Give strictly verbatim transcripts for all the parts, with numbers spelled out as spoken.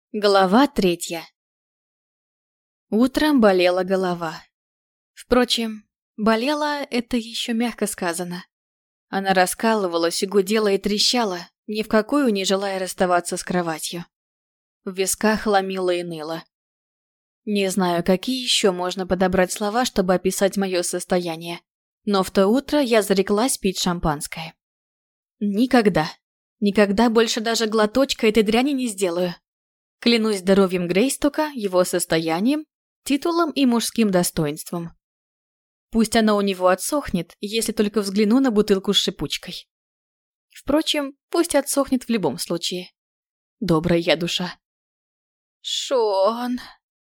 Глава третья. Утром болела голова. Впрочем, болела — это еще мягко сказано. Она раскалывалась и гудела и трещала, ни в какую не желая расставаться с кроватью. В висках ломило и ныло. Не знаю, какие еще можно подобрать слова, чтобы описать мое состояние, но в то утро я зареклась пить шампанское. Никогда, никогда больше даже глоточка этой дряни не сделаю. Клянусь здоровьем Грейстока, его состоянием, титулом и мужским достоинством. Пусть она у него отсохнет, если только взгляну на бутылку с шипучкой. Впрочем, пусть отсохнет в любом случае. Добрая я душа. «Шон!»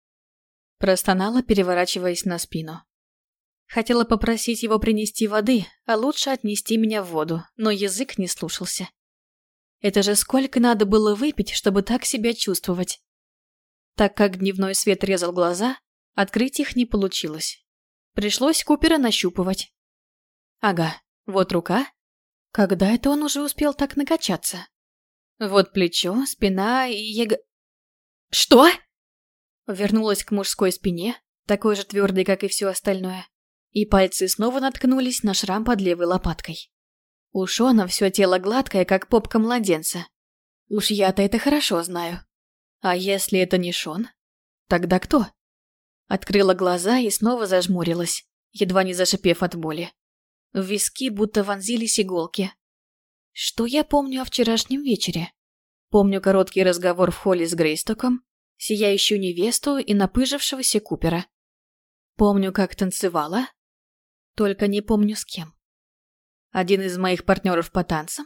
Простонала, переворачиваясь на спину. Хотела попросить его принести воды, а лучше отнести меня в воду, но язык не слушался. Это же сколько надо было выпить, чтобы так себя чувствовать. Так как дневной свет резал глаза, открыть их не получилось. Пришлось Купера нащупывать. Ага, вот рука. Когда это он уже успел так накачаться? Вот плечо, спина и его... Что? Вернулась к мужской спине, такой же твердой, как и все остальное, и пальцы снова наткнулись на шрам под левой лопаткой. У Шона все тело гладкое, как попка младенца. Уж я-то это хорошо знаю. А если это не Шон? Тогда кто? Открыла глаза и снова зажмурилась, едва не зашипев от боли. В виски будто вонзились иголки. Что я помню о вчерашнем вечере? Помню короткий разговор в холле с Грейстоком, сияющую невесту и напыжившегося Купера. Помню, как танцевала, только не помню с кем. Один из моих партнеров по танцам?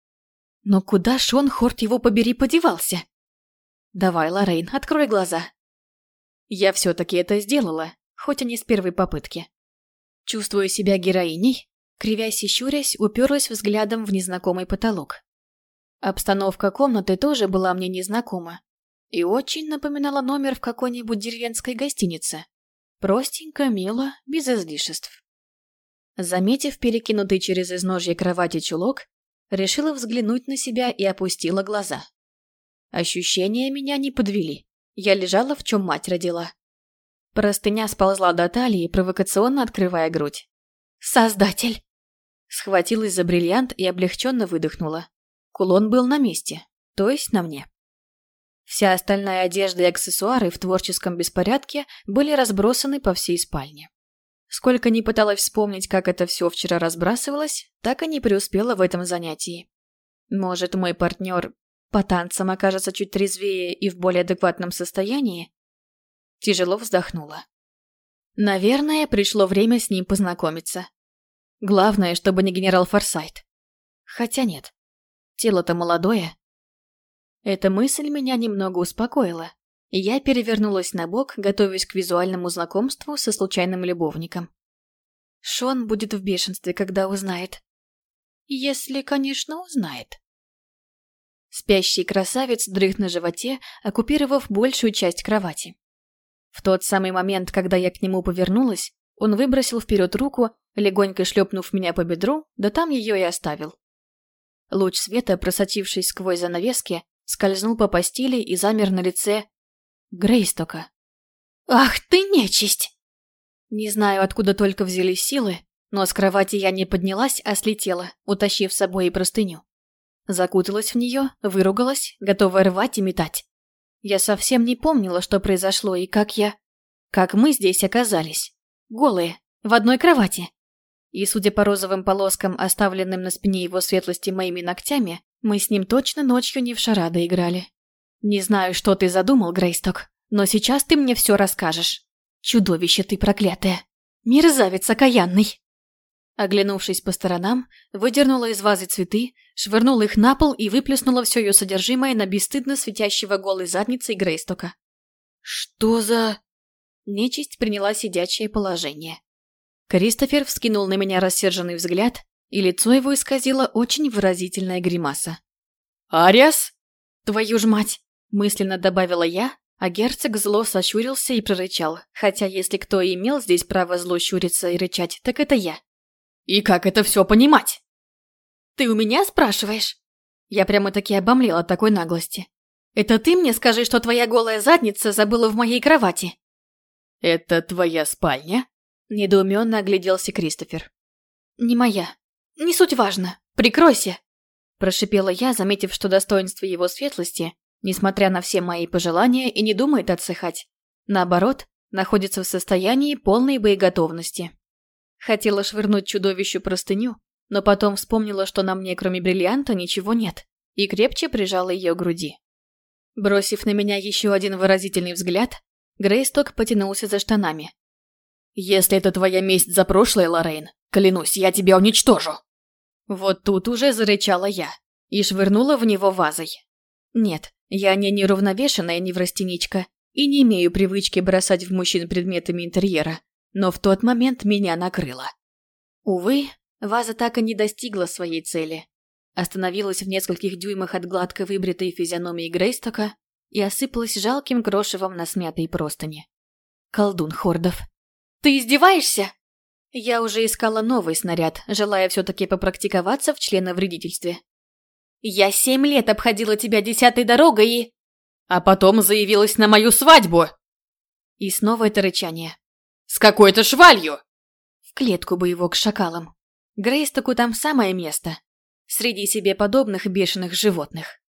Но куда Шон, хорт его побери, подевался? Давай, Лоррейн, открой глаза. Я все-таки это сделала, хоть и не с первой попытки. Чувствуя себя героиней, кривясь и щурясь, уперлась взглядом в незнакомый потолок. Обстановка комнаты тоже была мне незнакома и очень напоминала номер в какой-нибудь деревенской гостинице. Простенько, мило, без излишеств. Заметив перекинутый через изножье кровати чулок, решила взглянуть на себя и опустила глаза. Ощущения меня не подвели. Я лежала, в чем мать родила. Простыня сползла до талии, провокационно открывая грудь. «Создатель!» Схватилась за бриллиант и облегченно выдохнула. Кулон был на месте, то есть на мне. Вся остальная одежда и аксессуары в творческом беспорядке были разбросаны по всей спальне. Сколько ни пыталась вспомнить, как это все вчера разбрасывалось, так и не преуспела в этом занятии. Может, мой партнер по танцам окажется чуть трезвее и в более адекватном состоянии? Тяжело вздохнула. Наверное, пришло время с ним познакомиться. Главное, чтобы не генерал Форсайт. Хотя нет, тело-то молодое. Эта мысль меня немного успокоила. И я перевернулась на бок, готовясь к визуальному знакомству со случайным любовником. Шон будет в бешенстве, когда узнает. Если, конечно, узнает. Спящий красавец дрых на животе, оккупировав большую часть кровати. В тот самый момент, когда я к нему повернулась, он выбросил вперед руку, легонько шлепнув меня по бедру, да там ее и оставил. Луч света, просочившись сквозь занавески, скользнул по постели и замер на лице Грейстока. «Ах ты нечисть!» Не знаю, откуда только взялись силы, но с кровати я не поднялась, а слетела, утащив с собой и простыню. Закуталась в нее, выругалась, готовая рвать и метать. Я совсем не помнила, что произошло и как я... Как мы здесь оказались. Голые, в одной кровати. И, судя по розовым полоскам, оставленным на спине его светлости моими ногтями, мы с ним точно ночью не в шарады играли. Не знаю, что ты задумал, Грейсток, но сейчас ты мне все расскажешь. Чудовище ты проклятое. Мерзавец окаянный. Оглянувшись по сторонам, выдернула из вазы цветы, швырнула их на пол и выплеснула все ее содержимое на бесстыдно светящего голой задницей Грейстока. Что за... Нечисть приняла сидячее положение. Кристофер вскинул на меня рассерженный взгляд, и лицо его исказило очень выразительная гримаса. «Ариас? Твою ж мать!» — мысленно добавила я, а герцог зло сощурился и прорычал, хотя если кто и имел здесь право зло щуриться и рычать, так это я. «И как это все понимать?» «Ты у меня спрашиваешь?» Я прямо-таки обомлела от такой наглости. Это ты мне скажи, что твоя голая задница забыла в моей кровати?» «Это твоя спальня?» – недоуменно огляделся Кристофер. «Не моя. Не суть важно. Прикройся!» – прошипела я, заметив, что достоинство его светлости, несмотря на все мои пожелания, и не думает отсыхать. Наоборот, находится в состоянии полной боеготовности. Хотела швырнуть чудовищу простыню, но потом вспомнила, что на мне, кроме бриллианта, ничего нет, и крепче прижала ее к груди. Бросив на меня еще один выразительный взгляд, Грейсток потянулся за штанами. «Если это твоя месть за прошлое, Лоррейн, клянусь, я тебя уничтожу!» Вот тут уже зарычала я и швырнула в него вазой. Нет, я не неравновешенная неврастеничка и не имею привычки бросать в мужчин предметами интерьера, но в тот момент меня накрыло. Увы, ваза так и не достигла своей цели. Остановилась в нескольких дюймах от гладко выбритой физиономии Грейстока и осыпалась жалким крошевом на смятой простыни. Колдун Хордов. «Ты издеваешься?» Я уже искала новый снаряд, желая все-таки попрактиковаться в членовредительстве. «Я семь лет обходила тебя десятой дорогой и...» «А потом заявилась на мою свадьбу!» И снова это рычание. «С какой-то швалью!» В клетку бы его к шакалам. Грейстоку там самое место. Среди себе подобных бешеных животных.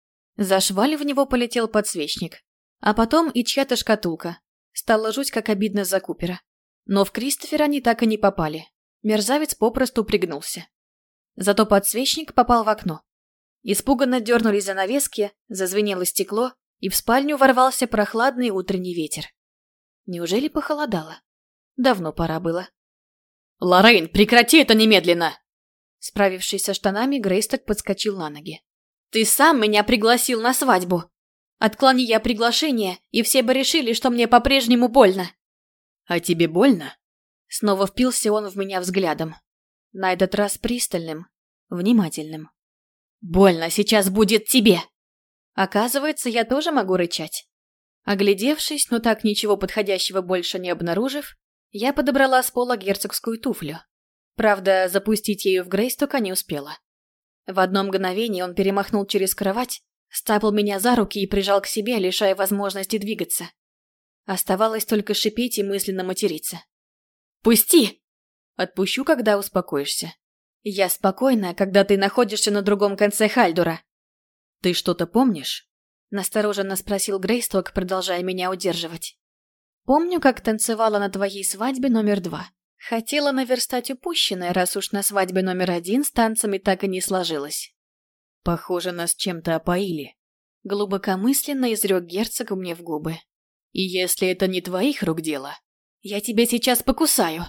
За шваль в него полетел подсвечник. А потом и чья-то шкатулка. Стало жуть, как обидно за Купера. Но в Кристофера они так и не попали. Мерзавец попросту пригнулся. Зато подсвечник попал в окно. Испуганно дернулись занавески, зазвенело стекло, и в спальню ворвался прохладный утренний ветер. Неужели похолодало? Давно пора было. «Лоррейн, прекрати это немедленно!» Справившись со штанами, Грейсток подскочил на ноги. «Ты сам меня пригласил на свадьбу! Отклони я приглашение, и все бы решили, что мне по-прежнему больно!» «А тебе больно?» Снова впился он в меня взглядом. На этот раз пристальным, внимательным. «Больно сейчас будет тебе!» Оказывается, я тоже могу рычать. Оглядевшись, но так ничего подходящего больше не обнаружив, я подобрала с пола герцогскую туфлю. Правда, запустить ею в Грейстока не успела. В одно мгновение он перемахнул через кровать, стапал меня за руки и прижал к себе, лишая возможности двигаться. Оставалось только шипеть и мысленно материться. «Пусти!» «Отпущу, когда успокоишься. Я спокойна, когда ты находишься на другом конце Хальдура». «Ты что-то помнишь?» Настороженно спросил Грейсток, продолжая меня удерживать. «Помню, как танцевала на твоей свадьбе номер два. Хотела наверстать упущенное, раз уж на свадьбе номер один с танцами так и не сложилось». «Похоже, нас чем-то опоили», — глубокомысленно изрек герцог мне в губы. «И если это не твоих рук дело, я тебя сейчас покусаю».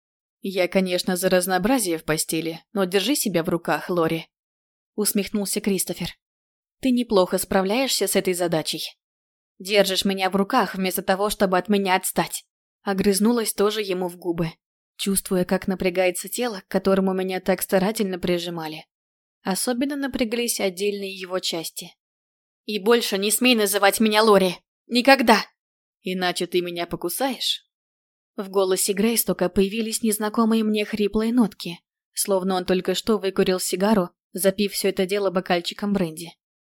«Я, конечно, за разнообразие в постели, но держи себя в руках, Лори», — усмехнулся Кристофер. «Ты неплохо справляешься с этой задачей. Держишь меня в руках вместо того, чтобы от меня отстать». Огрызнулась тоже ему в губы, чувствуя, как напрягается тело, к которому меня так старательно прижимали. Особенно напряглись отдельные его части. «И больше не смей называть меня Лори! Никогда! Иначе ты меня покусаешь?» В голосе Грейстока появились незнакомые мне хриплые нотки, словно он только что выкурил сигару, запив все это дело бокальчиком бренди.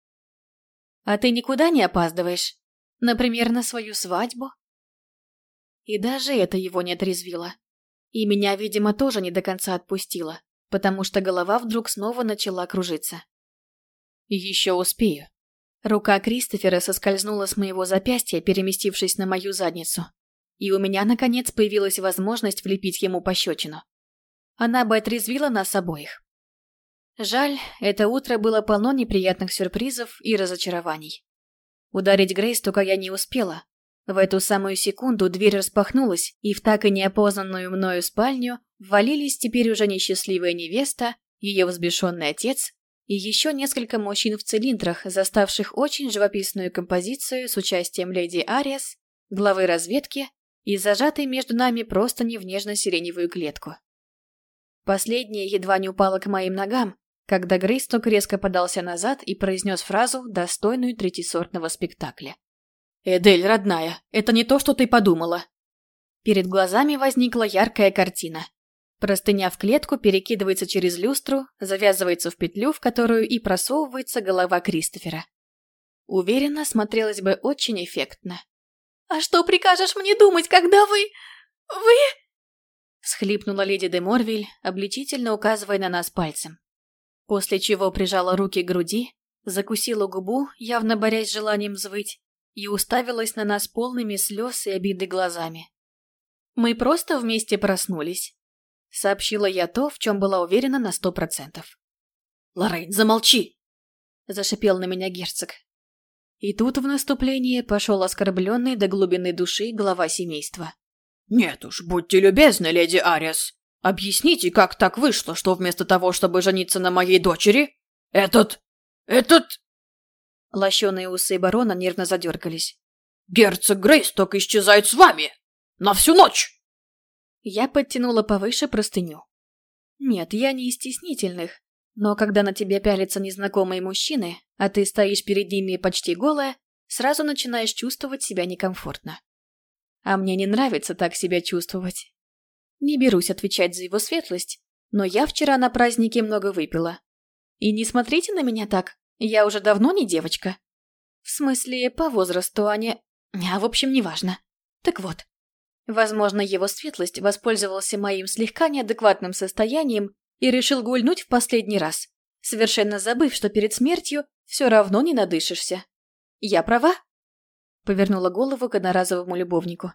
«А ты никуда не опаздываешь? Например, на свою свадьбу?» И даже это его не отрезвило. И меня, видимо, тоже не до конца отпустило, потому что голова вдруг снова начала кружиться. «Еще успею». Рука Кристофера соскользнула с моего запястья, переместившись на мою задницу. И у меня, наконец, появилась возможность влепить ему пощечину. Она бы отрезвила нас обоих. Жаль, это утро было полно неприятных сюрпризов и разочарований. Ударить Грейстока я не успела. В эту самую секунду дверь распахнулась, и в так и неопознанную мною спальню ввалились теперь уже несчастливая невеста, ее взбешенный отец и еще несколько мужчин в цилиндрах, заставших очень живописную композицию с участием леди Ариас, главы разведки и зажатой между нами простыни в нежно-сиреневую клетку. Последняя едва не упала к моим ногам, когда Грейсток резко подался назад и произнес фразу, достойную третьесортного спектакля. «Эдель, родная, это не то, что ты подумала». Перед глазами возникла яркая картина. Простыня в клетку перекидывается через люстру, завязывается в петлю, в которую и просовывается голова Кристофера. уверенно смотрелась бы очень эффектно. «А что прикажешь мне думать, когда вы... вы...» Всхлипнула леди де Морвиль, обличительно указывая на нас пальцем. После чего прижала руки к груди, закусила губу, явно борясь с желанием взвыть, и уставилась на нас полными слез и обиды глазами. «Мы просто вместе проснулись», — сообщила я то, в чем была уверена на сто процентов. «Лоррейн, замолчи!» — зашипел на меня герцог. И тут в наступление пошел оскорбленный до глубины души глава семейства. «Нет уж, будьте любезны, леди Арис. Объясните, как так вышло, что вместо того, чтобы жениться на моей дочери, этот... этот...» Лощеные усы барона нервно задергались. «Герцог Грейсток исчезает с вами! На всю ночь!» Я подтянула повыше простыню. Нет, я не из стеснительных, но когда на тебя пялятся незнакомые мужчины, а ты стоишь перед ними почти голая, сразу начинаешь чувствовать себя некомфортно. А мне не нравится так себя чувствовать. Не берусь отвечать за его светлость, но я вчера на празднике много выпила. И не смотрите на меня так, я уже давно не девочка. В смысле, по возрасту, а не... А, в общем, неважно. Так вот. Возможно, его светлость воспользовался моим слегка неадекватным состоянием и решил гульнуть в последний раз, совершенно забыв, что перед смертью все равно не надышишься. Я права? Повернула голову к одноразовому любовнику.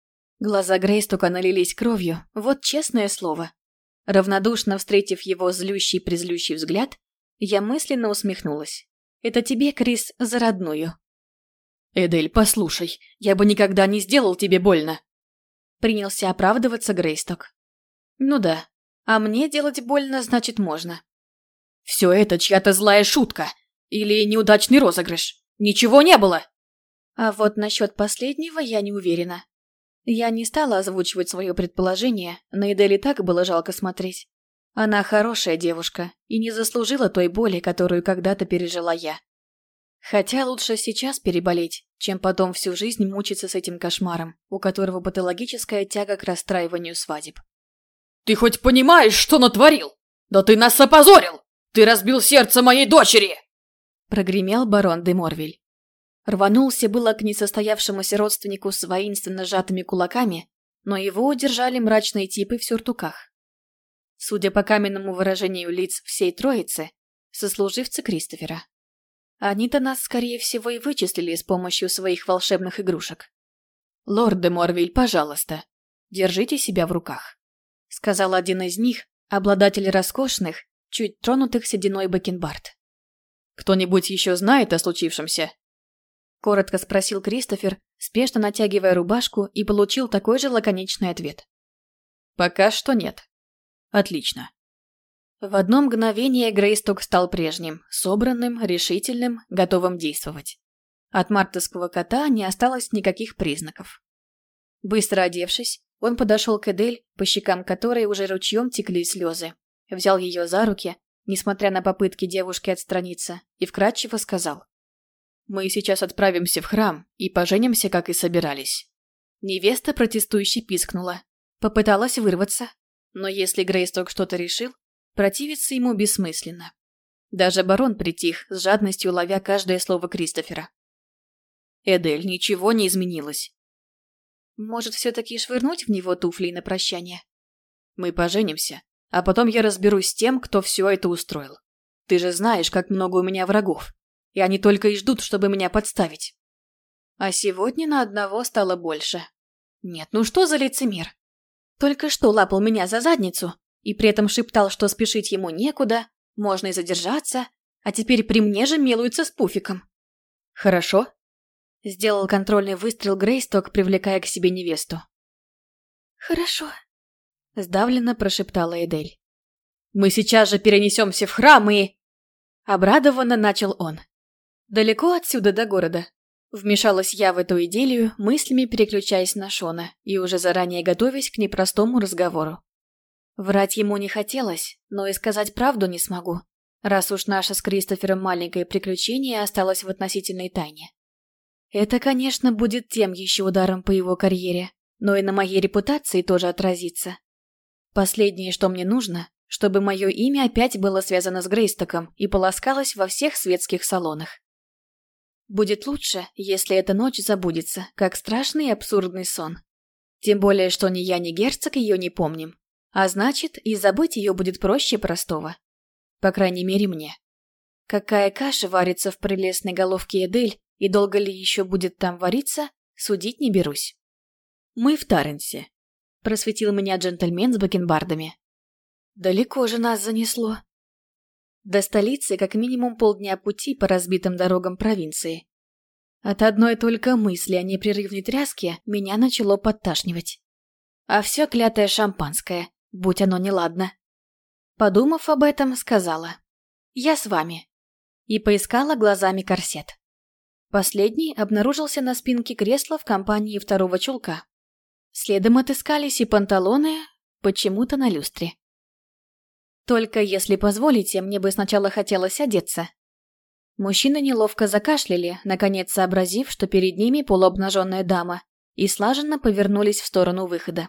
Глаза Грейстока налились кровью, вот честное слово. Равнодушно встретив его злющий-призлющий взгляд, я мысленно усмехнулась. Это тебе, Крис, за родную. «Эдель, послушай, я бы никогда не сделал тебе больно!» Принялся оправдываться Грейсток. Ну да, а мне делать больно, значит, можно. «Все это чья-то злая шутка или неудачный розыгрыш. Ничего не было!» А вот насчет последнего я не уверена. Я не стала озвучивать свое предположение, на Эдель и так было жалко смотреть. Она хорошая девушка и не заслужила той боли, которую когда-то пережила я. Хотя лучше сейчас переболеть, чем потом всю жизнь мучиться с этим кошмаром, у которого патологическая тяга к расстраиванию свадеб. «Ты хоть понимаешь, что натворил? Да ты нас опозорил! Ты разбил сердце моей дочери!» Прогремел барон де Морвиль. Рванулся было к несостоявшемуся родственнику с воинственно сжатыми кулаками, но его удержали мрачные типы в сюртуках. Судя по каменному выражению лиц всей троицы, сослуживцы Кристофера. Они-то нас, скорее всего, и вычислили с помощью своих волшебных игрушек. «Лорд де Морвиль, пожалуйста, держите себя в руках», — сказал один из них, обладатель роскошных, чуть тронутых сединой бакенбард. «Кто-нибудь еще знает о случившемся?» Коротко спросил Кристофер, спешно натягивая рубашку, и получил такой же лаконичный ответ. «Пока что нет». «Отлично». В одно мгновение Грейсток стал прежним, собранным, решительным, готовым действовать. От мартовского кота не осталось никаких признаков. Быстро одевшись, он подошел к Эдель, по щекам которой уже ручьем текли слезы, взял ее за руки, несмотря на попытки девушки отстраниться, и вкратчиво сказал: «Мы сейчас отправимся в храм и поженимся, как и собирались». Невеста протестующе пискнула. Попыталась вырваться, но если Грейсток что-то решил, противиться ему бессмысленно. Даже барон притих, с жадностью ловя каждое слово Кристофера. «Эдель, ничего не изменилось». «Может, все-таки швырнуть в него туфли на прощание?» «Мы поженимся, а потом я разберусь с тем, кто все это устроил. Ты же знаешь, как много у меня врагов. И они только и ждут, чтобы меня подставить». А сегодня на одного стало больше. Нет, ну что за лицемер? Только что лапал меня за задницу и при этом шептал, что спешить ему некуда, можно и задержаться, а теперь при мне же милуется с пуфиком. «Хорошо?» — сделал контрольный выстрел Грейсток, привлекая к себе невесту. «Хорошо», — сдавленно прошептала Эдель. «Мы сейчас же перенесемся в храм и...» Обрадованно начал он. «Далеко отсюда до города?» Вмешалась я в эту идиллию, мыслями переключаясь на Шона и уже заранее готовясь к непростому разговору. Врать ему не хотелось, но и сказать правду не смогу, раз уж наше с Кристофером маленькое приключение осталось в относительной тайне. Это, конечно, будет тем еще ударом по его карьере, но и на моей репутации тоже отразится. Последнее, что мне нужно, чтобы мое имя опять было связано с Грейстоком и полоскалось во всех светских салонах. Будет лучше, если эта ночь забудется, как страшный и абсурдный сон. Тем более, что ни я, ни герцог ее не помним. А значит, и забыть ее будет проще простого. По крайней мере, мне. Какая каша варится в прелестной головке Эдель, и долго ли еще будет там вариться, судить не берусь. «Мы в Таренсе», — просветил меня джентльмен с бакенбардами. «Далеко же нас занесло». До столицы как минимум полдня пути по разбитым дорогам провинции. От одной только мысли о непрерывной тряске меня начало подташнивать. А все клятое шампанское, будь оно неладно. Подумав об этом, сказала: «Я с вами». И поискала глазами корсет. Последний обнаружился на спинке кресла в компании второго чулка. Следом отыскались и панталоны, почему-то на люстре. Только если позволите, мне бы сначала хотелось одеться. Мужчины неловко закашляли, наконец сообразив, что перед ними полуобнаженная дама, и слаженно повернулись в сторону выхода.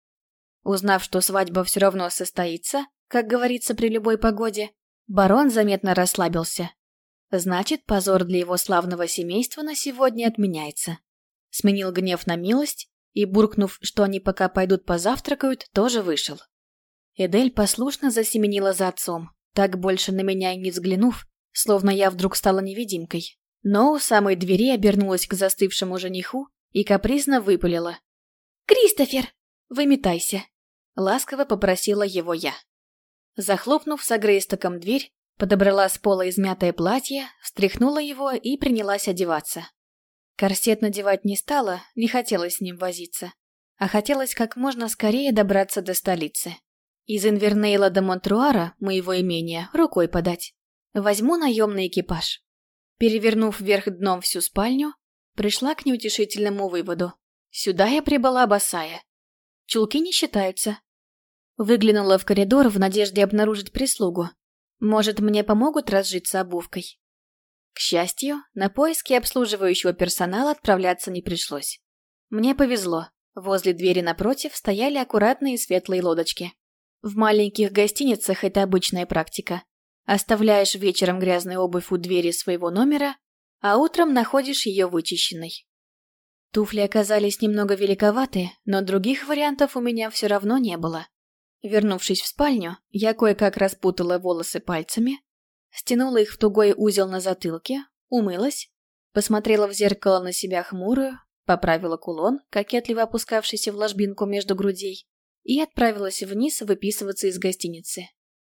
Узнав, что свадьба все равно состоится, как говорится при любой погоде, барон заметно расслабился. Значит, позор для его славного семейства на сегодня отменяется. Сменил гнев на милость и, буркнув, что они пока пойдут позавтракают, тоже вышел. Эдель послушно засеменила за отцом, так больше на меня и не взглянув, словно я вдруг стала невидимкой. Но у самой двери обернулась к застывшему жениху и капризно выпалила: «Кристофер, выметайся!» Ласково попросила его я. Захлопнув с Грейстоком дверь, подобрала с пола измятое платье, встряхнула его и принялась одеваться. Корсет надевать не стала, не хотелось с ним возиться, а хотелось как можно скорее добраться до столицы. Из Инвернейла до Монтруара, моего имения, рукой подать. Возьму наемный экипаж. Перевернув вверх дном всю спальню, пришла к неутешительному выводу. Сюда я прибыла босая. Чулки не считаются. Выглянула в коридор в надежде обнаружить прислугу. Может, мне помогут разжиться обувкой? К счастью, на поиски обслуживающего персонала отправляться не пришлось. Мне повезло. Возле двери напротив стояли аккуратные светлые лодочки. В маленьких гостиницах это обычная практика. Оставляешь вечером грязную обувь у двери своего номера, а утром находишь ее вычищенной. Туфли оказались немного великоваты, но других вариантов у меня все равно не было. Вернувшись в спальню, я кое-как распутала волосы пальцами, стянула их в тугой узел на затылке, умылась, посмотрела в зеркало на себя хмурую, поправила кулон, кокетливо опускавшийся в ложбинку между грудей, и отправилась вниз выписываться из гостиницы.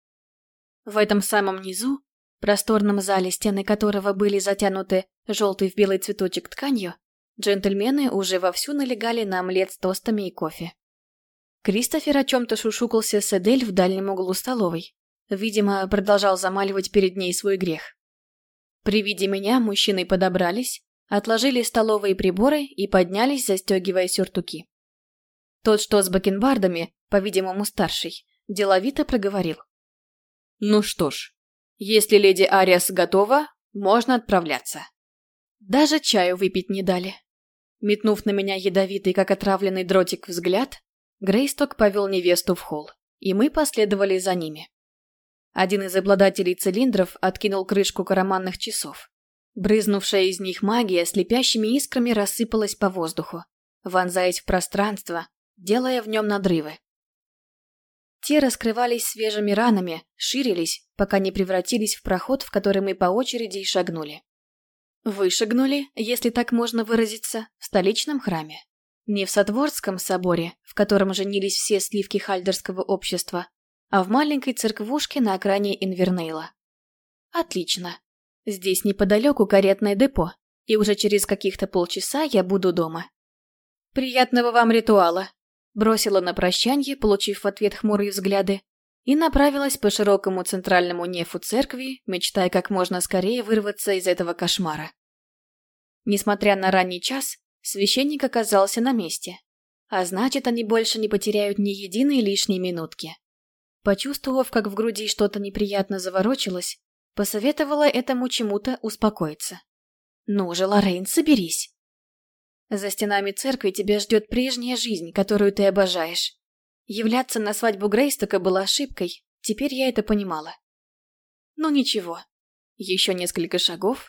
В этом самом низу, просторном зале, стены которого были затянуты желтой в белый цветочек тканью, джентльмены уже вовсю налегали на омлет с тостами и кофе. Кристофер о чем-то шушукался с Эдель в дальнем углу столовой. Видимо, продолжал замаливать перед ней свой грех. При виде меня мужчины подобрались, отложили столовые приборы и поднялись, застегивая сюртуки. Тот, что с бакенбардами, по-видимому старший, деловито проговорил: «Ну что ж, если леди Ариас готова, можно отправляться». Даже чаю выпить не дали. Метнув на меня ядовитый, как отравленный дротик, взгляд, Грейсток повел невесту в холл, и мы последовали за ними. Один из обладателей цилиндров откинул крышку карманных часов. Брызнувшая из них магия слепящими искрами рассыпалась по воздуху, вонзаясь в пространство, делая в нем надрывы. Те раскрывались свежими ранами, ширились, пока не превратились в проход, в который мы по очереди и шагнули. Вышагнули, если так можно выразиться, в столичном храме. Не в Сотворском соборе, в котором женились все сливки хальдерского общества, а в маленькой церквушке на окраине Инвернейла. Отлично. Здесь неподалеку каретное депо, и уже через каких-то полчаса я буду дома. «Приятного вам ритуала!» Бросила на прощанье, получив в ответ хмурые взгляды, и направилась по широкому центральному нефу церкви, мечтая как можно скорее вырваться из этого кошмара. Несмотря на ранний час, священник оказался на месте, а значит, они больше не потеряют ни единой лишней минутки. Почувствовав, как в груди что-то неприятно заворочилось, посоветовала этому чему-то успокоиться. «Ну же, Лоррейн, соберись. За стенами церкви тебя ждет прежняя жизнь, которую ты обожаешь. Являться на свадьбу Грейстока была ошибкой, теперь я это понимала. Ну ничего, еще несколько шагов,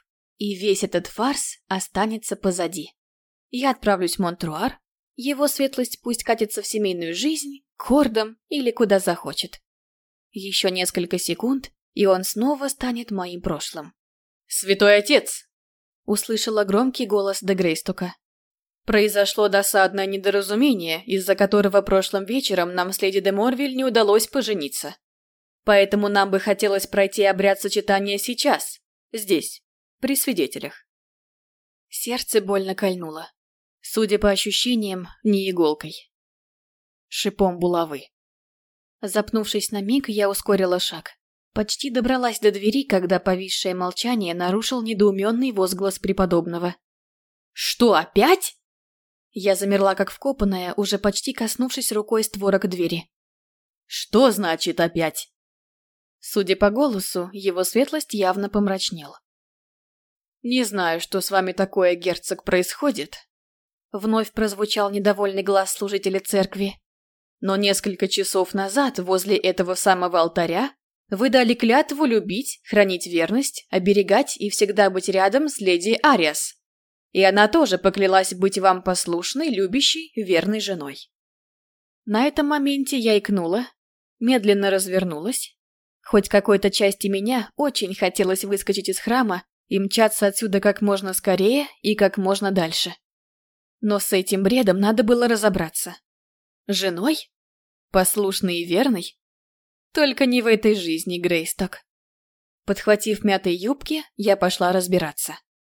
и весь этот фарс останется позади. Я отправлюсь в Монтруар, его светлость пусть катится в семейную жизнь, к хордам или куда захочет. Еще несколько секунд, и он снова станет моим прошлым. «Святой отец!» — услышала громкий голос де Грейстока. «Произошло досадное недоразумение, из-за которого прошлым вечером нам с леди де Морвиль не удалось пожениться. Поэтому нам бы хотелось пройти обряд сочетания сейчас, здесь, при свидетелях». Сердце больно кольнуло. Судя по ощущениям, не иголкой. Шипом булавы. Запнувшись на миг, я ускорила шаг. Почти добралась до двери, когда повисшее молчание нарушил недоуменный возглас преподобного. «Что, опять?» Я замерла как вкопанная, уже почти коснувшись рукой створок двери. «Что значит опять?» Судя по голосу, его светлость явно помрачнел. «Не знаю, что с вами такое, герцог, происходит», — вновь прозвучал недовольный глаз служителя церкви. «Но несколько часов назад возле этого самого алтаря вы дали клятву любить, хранить верность, оберегать и всегда быть рядом с леди Ариас. И она тоже поклялась быть вам послушной, любящей, верной женой». На этом моменте я икнула, медленно развернулась. Хоть какой-то части меня очень хотелось выскочить из храма и мчаться отсюда как можно скорее и как можно дальше. Но с этим бредом надо было разобраться. Женой? Послушной и верной? Только не в этой жизни, Грейсток. Подхватив мятые юбки, я пошла разбираться.